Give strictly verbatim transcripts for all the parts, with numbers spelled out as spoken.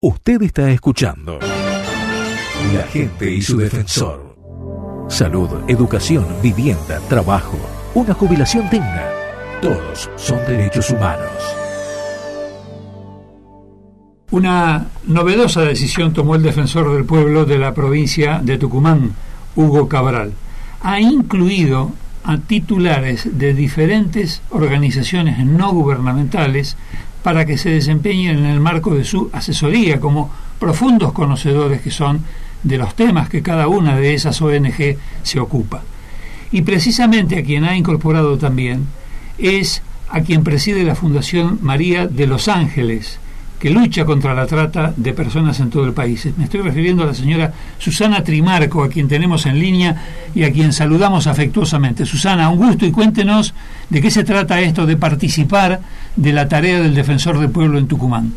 Usted está escuchando La Gente y su Defensor. Salud, educación, vivienda, trabajo, una jubilación digna. Todos son derechos humanos. Una novedosa decisión tomó el defensor del pueblo de la provincia de Tucumán, Hugo Cabral. Ha incluido a titulares de diferentes organizaciones no gubernamentales para que se desempeñen en el marco de su asesoría como profundos conocedores que son de los temas que cada una de esas O N G se ocupa. Y precisamente a quien ha incorporado también es a quien preside la Fundación María de los Ángeles, que lucha contra la trata de personas en todo el país. Me estoy refiriendo a la señora Susana Trimarco, a quien tenemos en línea y a quien saludamos afectuosamente. Susana, un gusto, y cuéntenos de qué se trata esto de participar de la tarea del Defensor del Pueblo en Tucumán.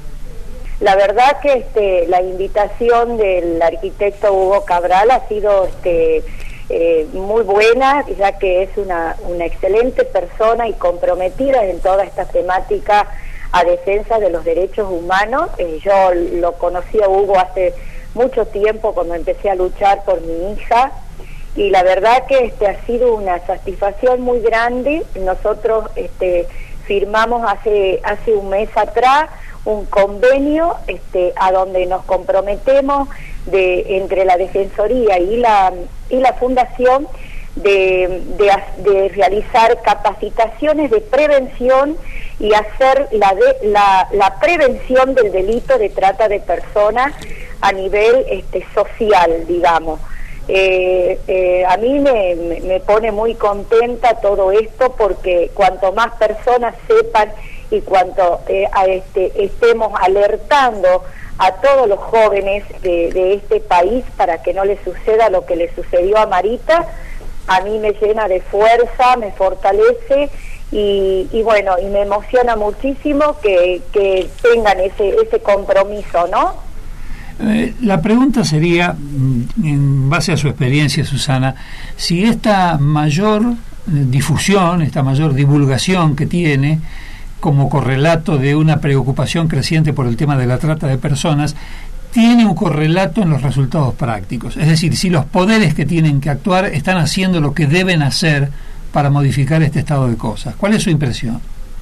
La verdad que este, la invitación del arquitecto Hugo Cabral ha sido este, eh, muy buena, ya que es una, una excelente persona y comprometida en toda esta temática a defensa de los derechos humanos. Eh, yo lo conocí a Hugo hace mucho tiempo cuando empecé a luchar por mi hija, y la verdad que este ha sido una satisfacción muy grande. Nosotros este, firmamos hace hace un mes atrás un convenio este, a donde nos comprometemos de entre la Defensoría y la y la Fundación de, de, de realizar capacitaciones de prevención y hacer la, de, la, la prevención del delito de trata de personas a nivel este, social, digamos. Eh, eh, a mí me, me pone muy contenta todo esto, porque cuanto más personas sepan y cuanto eh, a este, estemos alertando a todos los jóvenes de, de este país para que no les suceda lo que le sucedió a Marita, a mí me llena de fuerza, me fortalece y, y bueno, y me emociona muchísimo que, que tengan ese, ese compromiso, ¿no? Eh, la pregunta sería, en base a su experiencia, Susana, si esta mayor difusión, esta mayor divulgación que tiene como correlato de una preocupación creciente por el tema de la trata de personas, tiene un correlato en los resultados prácticos. Es decir, si los poderes que tienen que actuar están haciendo lo que deben hacer para modificar este estado de cosas. ¿Cuál es su impresión?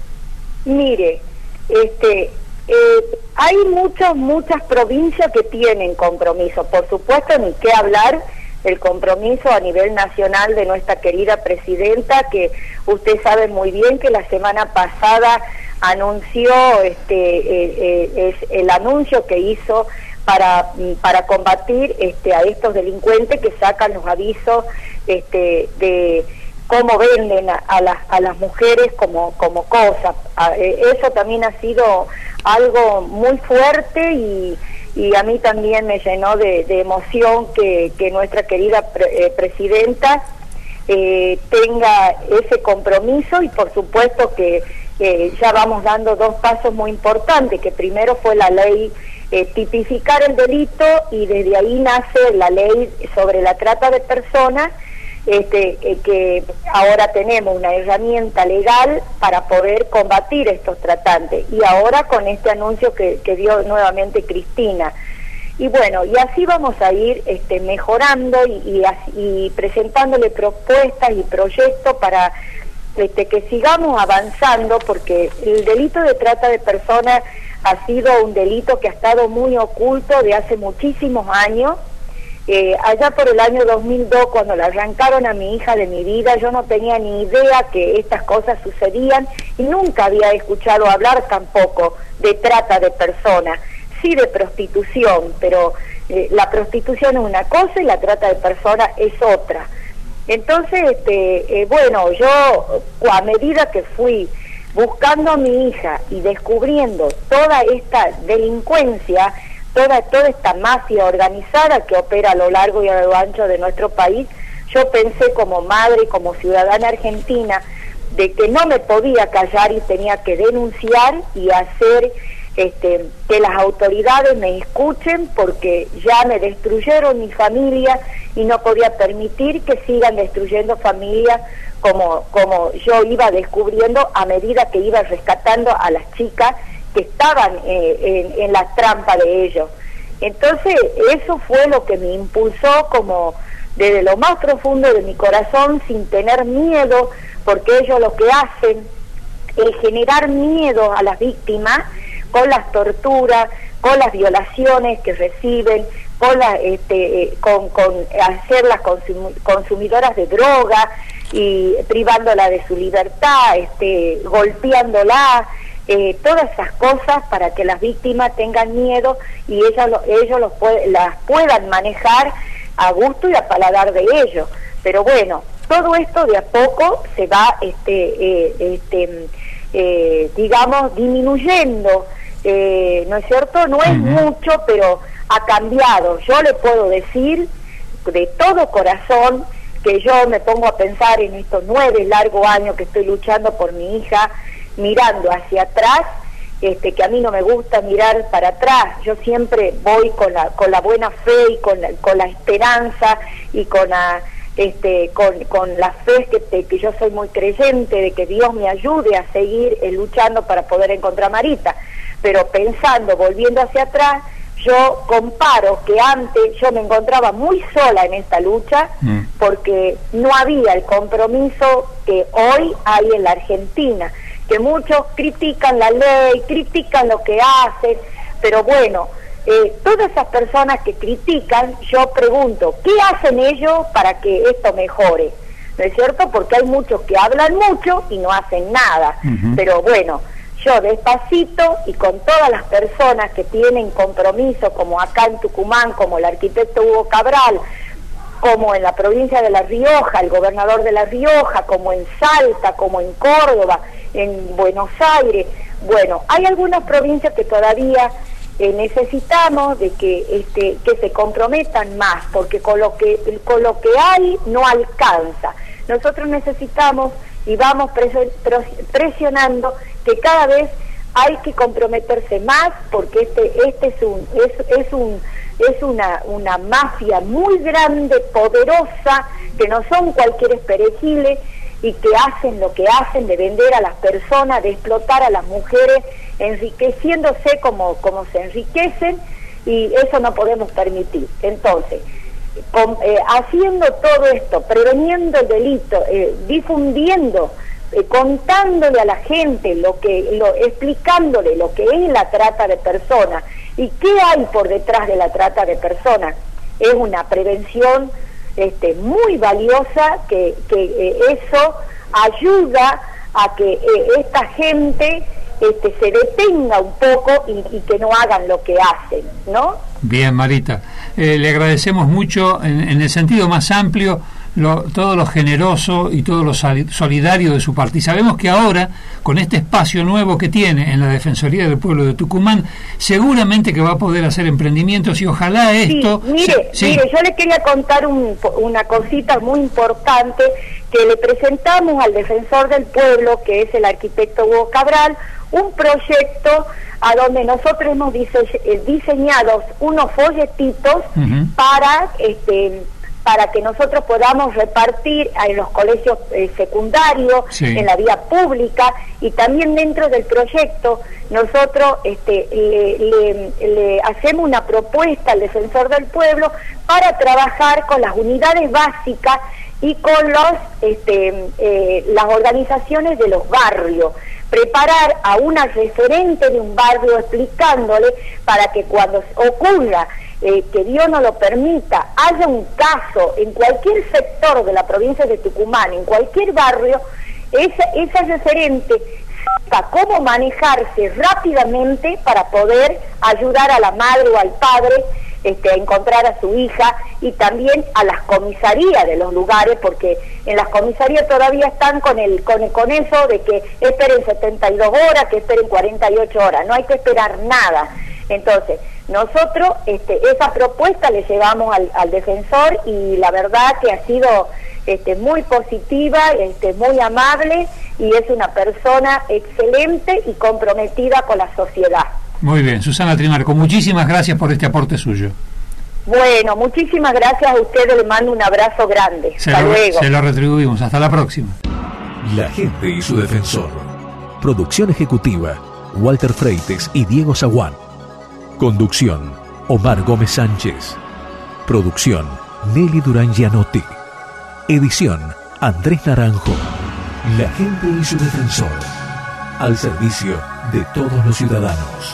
Mire, este, eh, hay muchas, muchas provincias que tienen compromiso. Por supuesto, ni qué hablar del compromiso a nivel nacional de nuestra querida presidenta, que usted sabe muy bien que la semana pasada anunció, este, eh, eh, es el anuncio que hizo para para combatir este a estos delincuentes que sacan los avisos este de cómo venden a, a las a las mujeres como como cosas. A, eh, eso también ha sido algo muy fuerte y y a mí también me llenó de, de emoción que, que nuestra querida pre, eh, presidenta eh, tenga ese compromiso, y por supuesto que eh, ya vamos dando dos pasos muy importantes, que primero fue la ley eh, tipificar el delito, y desde ahí nace la ley sobre la trata de personas, este eh, que ahora tenemos una herramienta legal para poder combatir estos tratantes, y ahora con este anuncio que, que dio nuevamente Cristina. Y bueno, y así vamos a ir este, mejorando y, y, y presentándole propuestas y proyectos para este, que sigamos avanzando, porque el delito de trata de personas ha sido un delito que ha estado muy oculto de hace muchísimos años. Eh, allá por el año dos mil dos, cuando le arrancaron a mi hija de mi vida, yo no tenía ni idea que estas cosas sucedían, y nunca había escuchado hablar tampoco de trata de personas, sí de prostitución, pero eh, la prostitución es una cosa y la trata de personas es otra. Entonces, este, eh, bueno, yo a medida que fui buscando a mi hija y descubriendo toda esta delincuencia, toda toda esta mafia organizada que opera a lo largo y a lo ancho de nuestro país, yo pensé como madre y como ciudadana argentina de que no me podía callar y tenía que denunciar y hacer este, que las autoridades me escuchen, porque ya me destruyeron mi familia y no podía permitir que sigan destruyendo familias como, como yo iba descubriendo a medida que iba rescatando a las chicas que estaban eh, en, en la trampa de ellos. Entonces eso fue lo que me impulsó como desde lo más profundo de mi corazón, sin tener miedo, porque ellos lo que hacen es generar miedo a las víctimas con las torturas, con las violaciones que reciben, con, la, este, con, con hacerlas consum, consumidoras de droga y privándola de su libertad, este, golpeándola, eh, todas esas cosas para que las víctimas tengan miedo y ellas lo, ellos los puede, las puedan manejar a gusto y a paladar de ellos. Pero bueno, todo esto de a poco se va, este, eh, este, eh, digamos, disminuyendo. Eh, ¿no es cierto? No es mucho, pero ha cambiado. Yo le puedo decir de todo corazón que yo me pongo a pensar en estos nueve largos años que estoy luchando por mi hija, mirando hacia atrás, este, que a mí no me gusta mirar para atrás. Yo siempre voy con la con la buena fe y con la, con la esperanza y con la este con, con la fe que, que yo soy muy creyente de que Dios me ayude a seguir eh, luchando para poder encontrar a Marita. Pero pensando, volviendo hacia atrás, yo comparo que antes yo me encontraba muy sola en esta lucha, mm. porque no había el compromiso que hoy hay en la Argentina, que muchos critican la ley, critican lo que hacen, pero bueno, eh, todas esas personas que critican, yo pregunto, ¿qué hacen ellos para que esto mejore? ¿No es cierto? Porque hay muchos que hablan mucho y no hacen nada, uh-huh. Pero bueno, yo despacito y con todas las personas que tienen compromiso, como acá en Tucumán, como el arquitecto Hugo Cabral, como en la provincia de La Rioja, el gobernador de La Rioja, como en Salta, como en Córdoba, en Buenos Aires. Bueno, hay algunas provincias que todavía eh, necesitamos de que este que se comprometan más, porque con lo que con lo que hay no alcanza. Nosotros necesitamos y vamos presionando que cada vez hay que comprometerse más, porque este este es un es, es un es una una mafia muy grande, poderosa, que no son cualquier perejiles y que hacen lo que hacen de vender a las personas, de explotar a las mujeres, enriqueciéndose como como se enriquecen, y eso no podemos permitir. Entonces, Con, eh, haciendo todo esto, preveniendo el delito, eh, difundiendo, eh, contándole a la gente lo que, lo, explicándole lo que es la trata de personas y qué hay por detrás de la trata de personas, es una prevención este, muy valiosa, que, que eh, eso ayuda a que eh, esta gente este, se detenga un poco y, y que no hagan lo que hacen, ¿no? Bien, Marita, eh, le agradecemos mucho en, en el sentido más amplio lo, todo lo generoso y todo lo solidario de su parte. Y sabemos que ahora, con este espacio nuevo que tiene en la Defensoría del Pueblo de Tucumán, seguramente que va a poder hacer emprendimientos y ojalá esto... Sí, mire, sí. mire, yo le quería contar un, una cosita muy importante que le presentamos al Defensor del Pueblo, que es el arquitecto Hugo Cabral, un proyecto a donde nosotros hemos dise- diseñado unos folletitos uh-huh. para este para que nosotros podamos repartir en los colegios eh, secundarios, sí. en la vía pública, y también dentro del proyecto nosotros este, le, le, le hacemos una propuesta al Defensor del Pueblo para trabajar con las unidades básicas y con los este, eh, las organizaciones de los barrios, preparar a una referente de un barrio explicándole para que cuando ocurra, eh, que Dios no lo permita, haya un caso en cualquier sector de la provincia de Tucumán, en cualquier barrio, esa, esa referente sepa cómo manejarse rápidamente para poder ayudar a la madre o al padre Este, a encontrar a su hija, y también a las comisarías de los lugares, porque en las comisarías todavía están con el con, con eso de que esperen setenta y dos horas, que esperen cuarenta y ocho horas, no hay que esperar nada. Entonces, nosotros este, esa propuesta le llevamos al, al defensor, y la verdad que ha sido este, muy positiva, este, muy amable, y es una persona excelente y comprometida con la sociedad. Muy bien, Susana Trimarco, muchísimas gracias por este aporte suyo. Bueno, muchísimas gracias a ustedes, les mando un abrazo grande. Se Hasta lo, luego. Se lo retribuimos, hasta la próxima. La gente y su defensor. Producción ejecutiva, Walter Freites y Diego Zaguán. Conducción, Omar Gómez Sánchez. Producción, Nelly Durán Gianotti. Edición, Andrés Naranjo. La gente y su defensor. Al servicio de todos los ciudadanos.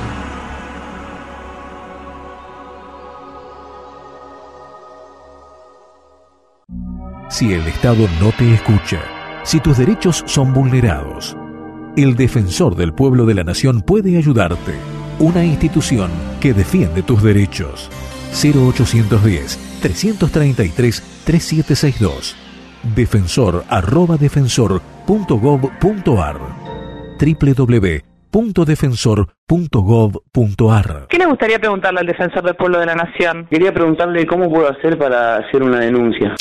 Si el Estado no te escucha, si tus derechos son vulnerados, el Defensor del Pueblo de la Nación puede ayudarte. Una institución que defiende tus derechos. cero ochocientos diez, trescientos treinta y tres, treinta y siete sesenta y dos. Defensor arroba defensor punto gov punto ar. doble u doble u doble u punto defensor punto gov punto ar. ¿Qué le gustaría preguntarle al Defensor del Pueblo de la Nación? Quería preguntarle cómo puedo hacer para hacer una denuncia.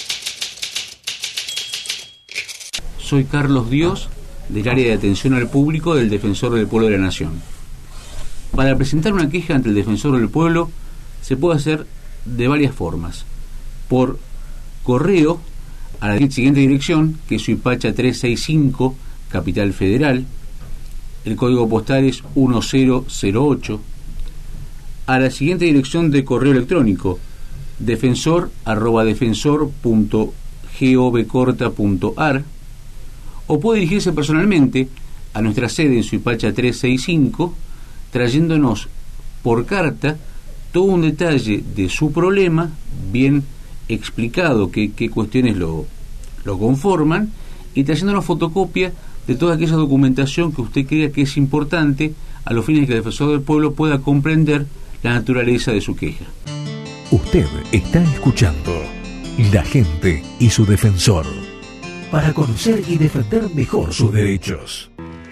Soy Carlos Dios, del área de atención al público del Defensor del Pueblo de la Nación. Para presentar una queja ante el Defensor del Pueblo se puede hacer de varias formas. Por correo a la siguiente dirección, que es Suipacha trescientos sesenta y cinco, Capital Federal. El código postal es uno cero cero ocho. A la siguiente dirección de correo electrónico, defensor arroba defensor punto gov punto ar. O puede dirigirse personalmente a nuestra sede en Suipacha trescientos sesenta y cinco, trayéndonos por carta todo un detalle de su problema, bien explicado qué, qué cuestiones lo, lo conforman, y trayéndonos fotocopia de toda aquella documentación que usted crea que es importante a los fines de que el Defensor del Pueblo pueda comprender la naturaleza de su queja. Usted está escuchando La Gente y su Defensor, para conocer y defender mejor sus derechos.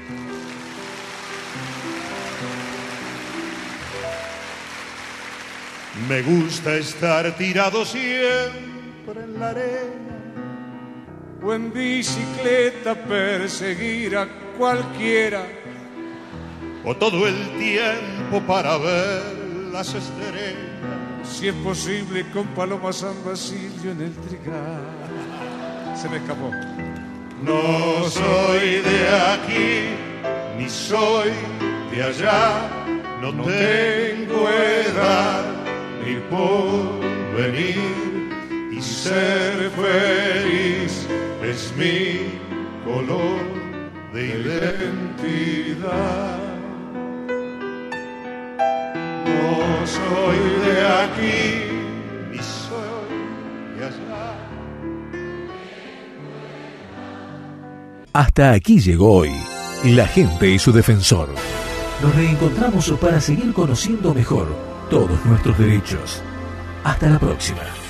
Me gusta estar tirado siempre en la arena o en bicicleta perseguir a cualquiera, o todo el tiempo para ver las estrellas, si es posible con Paloma San Basilio en el trigal. Se me escapó. No soy de aquí, ni soy de allá, no, no tengo edad ni porvenir, y ser feliz es mi color de identidad. No soy de aquí, ni soy de allá. Hasta aquí llegó hoy La Gente y su Defensor. Nos reencontramos para seguir conociendo mejor todos nuestros derechos. Hasta la próxima.